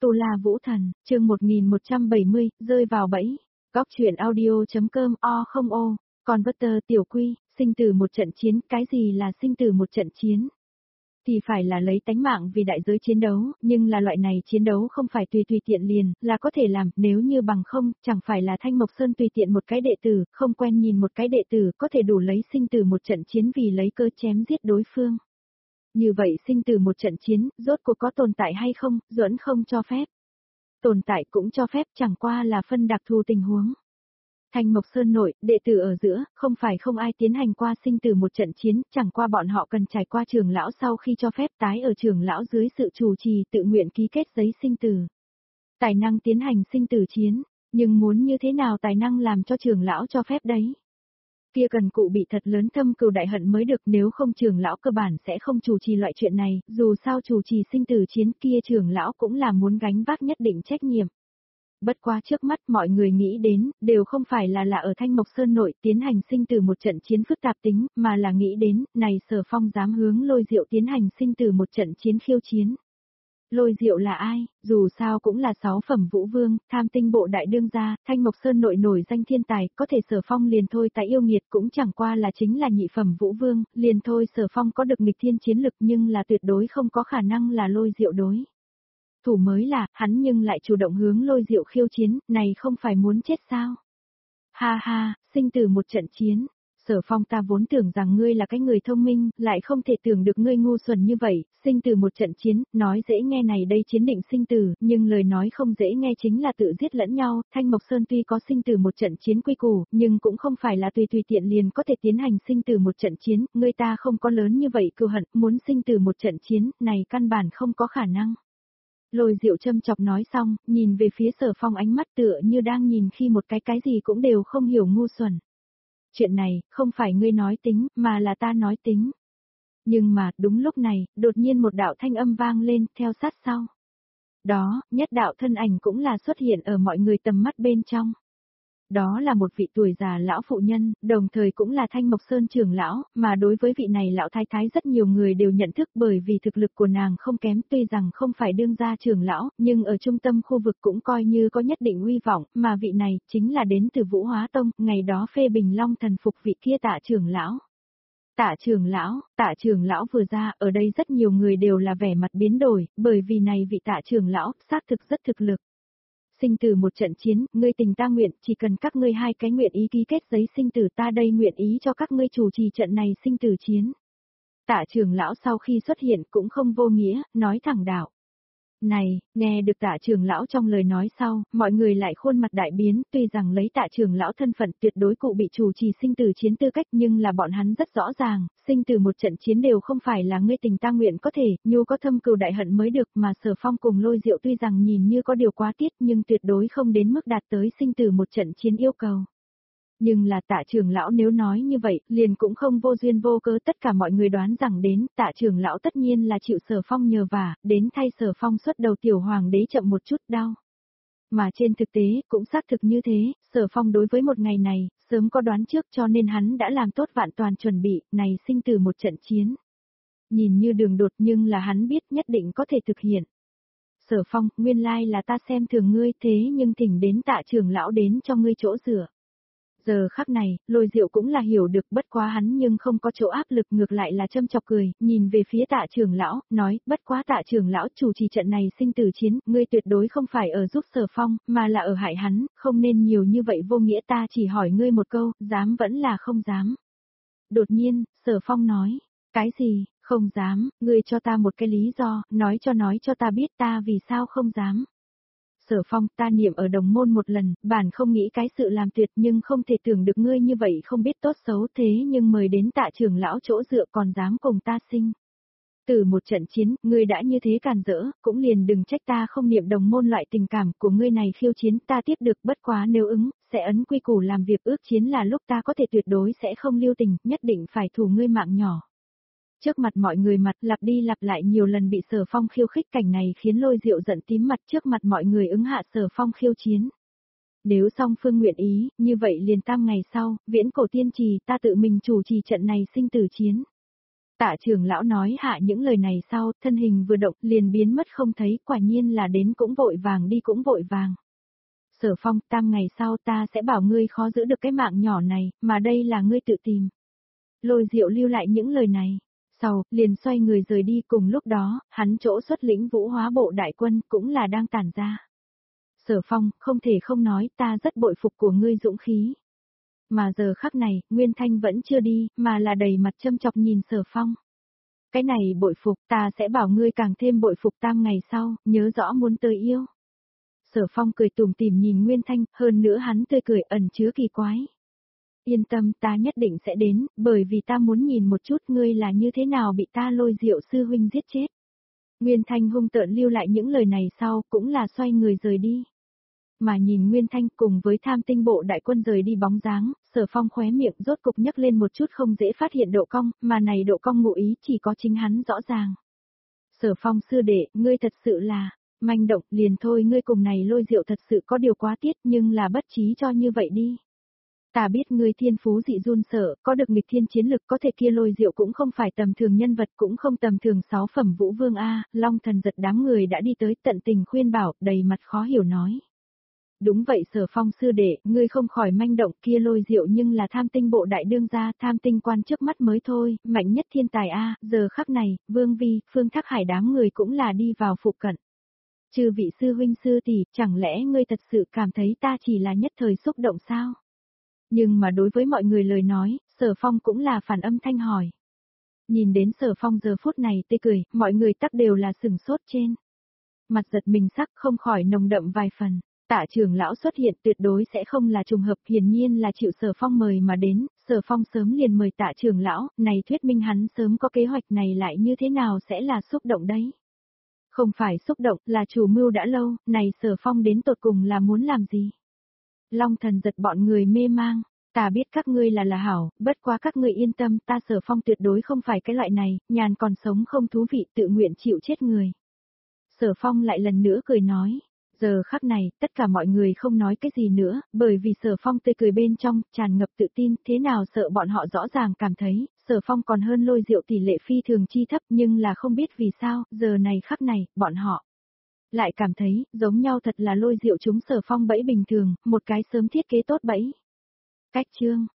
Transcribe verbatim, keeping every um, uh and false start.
Tu La Vũ Thần, chương một nghìn một trăm bảy mươi, rơi vào bẫy. Góc truyện audio.com o không ô, Converter tiểu quy, sinh tử một trận chiến, cái gì là sinh tử một trận chiến? Thì phải là lấy tánh mạng vì đại giới chiến đấu, nhưng là loại này chiến đấu không phải tùy tùy tiện liền, là có thể làm, nếu như bằng không, chẳng phải là Thanh Mộc Sơn tùy tiện một cái đệ tử, không quen nhìn một cái đệ tử, có thể đủ lấy sinh tử một trận chiến vì lấy cơ chém giết đối phương. Như vậy sinh tử một trận chiến, rốt cuộc có tồn tại hay không, Duẫn không cho phép. Tồn tại cũng cho phép, chẳng qua là phân đặc thù tình huống. Thanh Mộc Sơn nội, đệ tử ở giữa, không phải không ai tiến hành qua sinh tử một trận chiến, chẳng qua bọn họ cần trải qua trưởng lão sau khi cho phép tái ở trưởng lão dưới sự chủ trì tự nguyện ký kết giấy sinh tử. Tài năng tiến hành sinh tử chiến, nhưng muốn như thế nào tài năng làm cho trưởng lão cho phép đấy? Kia cần cụ bị thật lớn thâm cừu đại hận mới được, nếu không trưởng lão cơ bản sẽ không chủ trì loại chuyện này, dù sao chủ trì sinh tử chiến kia trưởng lão cũng là muốn gánh vác nhất định trách nhiệm. Bất quá trước mắt mọi người nghĩ đến, đều không phải là là ở Thanh Mộc Sơn nội tiến hành sinh tử một trận chiến phức tạp tính, mà là nghĩ đến, này Sở Phong dám hướng Lôi Diệu tiến hành sinh tử một trận chiến khiêu chiến. Lôi Diệu là ai, dù sao cũng là sáu phẩm vũ vương, tham tinh bộ đại đương gia, Thanh Mộc Sơn nội nổi danh thiên tài, có thể Sở Phong liền thôi tại yêu nghiệt cũng chẳng qua là chính là nhị phẩm vũ vương, liền thôi Sở Phong có được nghịch thiên chiến lực nhưng là tuyệt đối không có khả năng là Lôi Diệu đối. Thủ mới là, hắn nhưng lại chủ động hướng Lôi Diệu khiêu chiến, này không phải muốn chết sao? Ha ha, sinh tử một trận chiến. Sở Phong, ta vốn tưởng rằng ngươi là cái người thông minh, lại không thể tưởng được ngươi ngu xuẩn như vậy, sinh tử một trận chiến, nói dễ nghe này đây chiến định sinh tử, nhưng lời nói không dễ nghe chính là tự giết lẫn nhau, Thanh Mộc Sơn tuy có sinh tử một trận chiến quy củ, nhưng cũng không phải là tùy tùy tiện liền có thể tiến hành sinh tử một trận chiến, ngươi ta không có lớn như vậy cừu hận, muốn sinh tử một trận chiến, này căn bản không có khả năng. Lôi Diệu châm chọc nói xong, nhìn về phía Sở Phong ánh mắt tựa như đang nhìn khi một cái cái gì cũng đều không hiểu ngu xuẩn. Chuyện này, không phải ngươi nói tính, mà là ta nói tính. Nhưng mà, đúng lúc này, đột nhiên một đạo thanh âm vang lên, theo sát sau. Đó, nhất đạo thân ảnh cũng là xuất hiện ở mọi người tầm mắt bên trong. Đó là một vị tuổi già lão phụ nhân, đồng thời cũng là Thanh Mộc Sơn trưởng lão, mà đối với vị này lão thái thái rất nhiều người đều nhận thức bởi vì thực lực của nàng không kém, tuy rằng không phải đương gia trưởng lão, nhưng ở trung tâm khu vực cũng coi như có nhất định uy vọng, mà vị này chính là đến từ Vũ Hóa Tông, ngày đó phê bình Long thần phục vị kia Tạ trưởng lão. Tạ trưởng lão, Tạ trưởng lão vừa ra, ở đây rất nhiều người đều là vẻ mặt biến đổi, bởi vì này vị Tạ trưởng lão xác thực rất thực lực. Sinh tử một trận chiến, ngươi tình ta nguyện, chỉ cần các ngươi hai cái nguyện ý ký kết giấy sinh tử, ta đây nguyện ý cho các ngươi chủ trì trận này sinh tử chiến. Tạ trưởng lão sau khi xuất hiện cũng không vô nghĩa, nói thẳng đạo. Này, nghe được Tạ trưởng lão trong lời nói sau, mọi người lại khuôn mặt đại biến, tuy rằng lấy Tạ trưởng lão thân phận tuyệt đối cụ bị chủ trì sinh tử chiến tư cách, nhưng là bọn hắn rất rõ ràng, sinh tử một trận chiến đều không phải là ngươi tình ta nguyện có thể, nhu có thâm cừu đại hận mới được, mà Sở Phong cùng Lôi Diệu tuy rằng nhìn như có điều quá tiết nhưng tuyệt đối không đến mức đạt tới sinh tử một trận chiến yêu cầu. Nhưng là Tạ trưởng lão nếu nói như vậy, liền cũng không vô duyên vô cớ, tất cả mọi người đoán rằng đến, Tạ trưởng lão tất nhiên là chịu Sở Phong nhờ vả, đến thay Sở Phong xuất đầu tiểu hoàng đế chậm một chút đau. Mà trên thực tế, cũng xác thực như thế, Sở Phong đối với một ngày này, sớm có đoán trước cho nên hắn đã làm tốt vạn toàn chuẩn bị, này sinh tử một trận chiến. Nhìn như đường đột nhưng là hắn biết nhất định có thể thực hiện. Sở Phong, nguyên lai là ta xem thường ngươi thế nhưng thỉnh đến Tạ trưởng lão đến cho ngươi chỗ dựa. Giờ khắc này, Lôi Diệu cũng là hiểu được, bất quá hắn nhưng không có chỗ áp lực, ngược lại là châm chọc cười, nhìn về phía Tạ trưởng lão, nói, bất quá Tạ trưởng lão chủ trì trận này sinh tử chiến, ngươi tuyệt đối không phải ở giúp Sở Phong, mà là ở hại hắn, không nên nhiều như vậy vô nghĩa, ta chỉ hỏi ngươi một câu, dám vẫn là không dám. Đột nhiên, Sở Phong nói, cái gì, không dám, ngươi cho ta một cái lý do, nói cho nói cho ta biết ta vì sao không dám. Sở Phong, ta niệm ở đồng môn một lần, bản không nghĩ cái sự làm tuyệt nhưng không thể tưởng được ngươi như vậy không biết tốt xấu thế nhưng mời đến Tạ trưởng lão chỗ dựa còn dám cùng ta sinh. Từ một trận chiến, ngươi đã như thế càn rỡ, cũng liền đừng trách ta không niệm đồng môn loại tình cảm của ngươi này khiêu chiến ta tiếp được, bất quá nếu ứng, sẽ ấn quy củ làm việc ước chiến là lúc ta có thể tuyệt đối sẽ không lưu tình, nhất định phải thủ ngươi mạng nhỏ. Trước mặt mọi người mặt lặp đi lặp lại nhiều lần bị Sở Phong khiêu khích, cảnh này khiến Lôi Diệu giận tím mặt, trước mặt mọi người ứng hạ Sở Phong khiêu chiến. Nếu song phương nguyện ý, như vậy liền tam ngày sau, viễn cổ tiên trì ta tự mình chủ trì trận này sinh tử chiến. Tạ trưởng lão nói hạ những lời này sau, thân hình vừa động liền biến mất không thấy, quả nhiên là đến cũng vội vàng đi cũng vội vàng. Sở Phong, tam ngày sau ta sẽ bảo ngươi khó giữ được cái mạng nhỏ này, mà đây là ngươi tự tìm. Lôi Diệu lưu lại những lời này. Sau, liền xoay người rời đi, cùng lúc đó, hắn chỗ xuất lĩnh vũ hóa bộ đại quân cũng là đang tản ra. Sở Phong, không thể không nói, ta rất bội phục của ngươi dũng khí. Mà giờ khắc này, Nguyên Thanh vẫn chưa đi, mà là đầy mặt châm chọc nhìn Sở Phong. Cái này bội phục, ta sẽ bảo ngươi càng thêm bội phục tam ngày sau, nhớ rõ muốn tới yêu. Sở Phong cười tủm tỉm nhìn Nguyên Thanh, hơn nữa hắn tươi cười ẩn chứa kỳ quái. Yên tâm, ta nhất định sẽ đến, bởi vì ta muốn nhìn một chút ngươi là như thế nào bị ta Lôi Diệu sư huynh giết chết. Nguyên Thanh hung tợn lưu lại những lời này sau, cũng là xoay người rời đi. Mà nhìn Nguyên Thanh cùng với tham tinh bộ đại quân rời đi bóng dáng, Sở Phong khóe miệng rốt cục nhấc lên một chút không dễ phát hiện độ cong, mà này độ cong ngụ ý chỉ có chính hắn rõ ràng. Sở Phong sư đệ, ngươi thật sự là, manh động, liền thôi ngươi cùng này Lôi Diệu thật sự có điều quá tiết nhưng là bất trí cho như vậy đi. Ta biết ngươi thiên phú dị run sợ, có được nghịch thiên chiến lực có thể kia Lôi Diệu cũng không phải tầm thường nhân vật cũng không tầm thường sáu phẩm vũ vương A, Long Thần giật đám người đã đi tới tận tình khuyên bảo, đầy mặt khó hiểu nói. Đúng vậy Sở Phong sư đệ, ngươi không khỏi manh động kia Lôi Diệu nhưng là tham tinh bộ đại đương gia, tham tinh quan trước mắt mới thôi, mạnh nhất thiên tài A, giờ khắc này, Vương Vi, Phương Thác Hải đám người cũng là đi vào phụ cận. Chư vị sư huynh sư tỷ, chẳng lẽ ngươi thật sự cảm thấy ta chỉ là nhất thời xúc động sao? Nhưng mà đối với mọi người lời nói, Sở Phong cũng là phản âm thanh hỏi. Nhìn đến Sở Phong giờ phút này tươi cười, mọi người tắc đều là sừng sốt trên. Mặt giật mình sắc không khỏi nồng đậm vài phần. Tạ trưởng lão xuất hiện tuyệt đối sẽ không là trùng hợp, hiển nhiên là chịu Sở Phong mời mà đến, Sở Phong sớm liền mời tạ trưởng lão, này thuyết minh hắn sớm có kế hoạch này lại như thế nào sẽ là xúc động đấy. Không phải xúc động, là chủ mưu đã lâu, này Sở Phong đến tột cùng là muốn làm gì? Long Thần giật bọn người mê mang, ta biết các ngươi là là hảo, bất quá các ngươi yên tâm, ta Sở Phong tuyệt đối không phải cái loại này, nhàn còn sống không thú vị tự nguyện chịu chết người. Sở Phong lại lần nữa cười nói. Giờ khắc này, tất cả mọi người không nói cái gì nữa, bởi vì Sở Phong tươi cười bên trong, tràn ngập tự tin, thế nào sợ bọn họ rõ ràng cảm thấy, Sở Phong còn hơn Lôi Diệu tỷ lệ phi thường chi thấp nhưng là không biết vì sao, giờ này khắc này, bọn họ lại cảm thấy, giống nhau thật là Lôi Diệu chúng Sở Phong bẫy bình thường, một cái sớm thiết kế tốt bẫy. Cách chương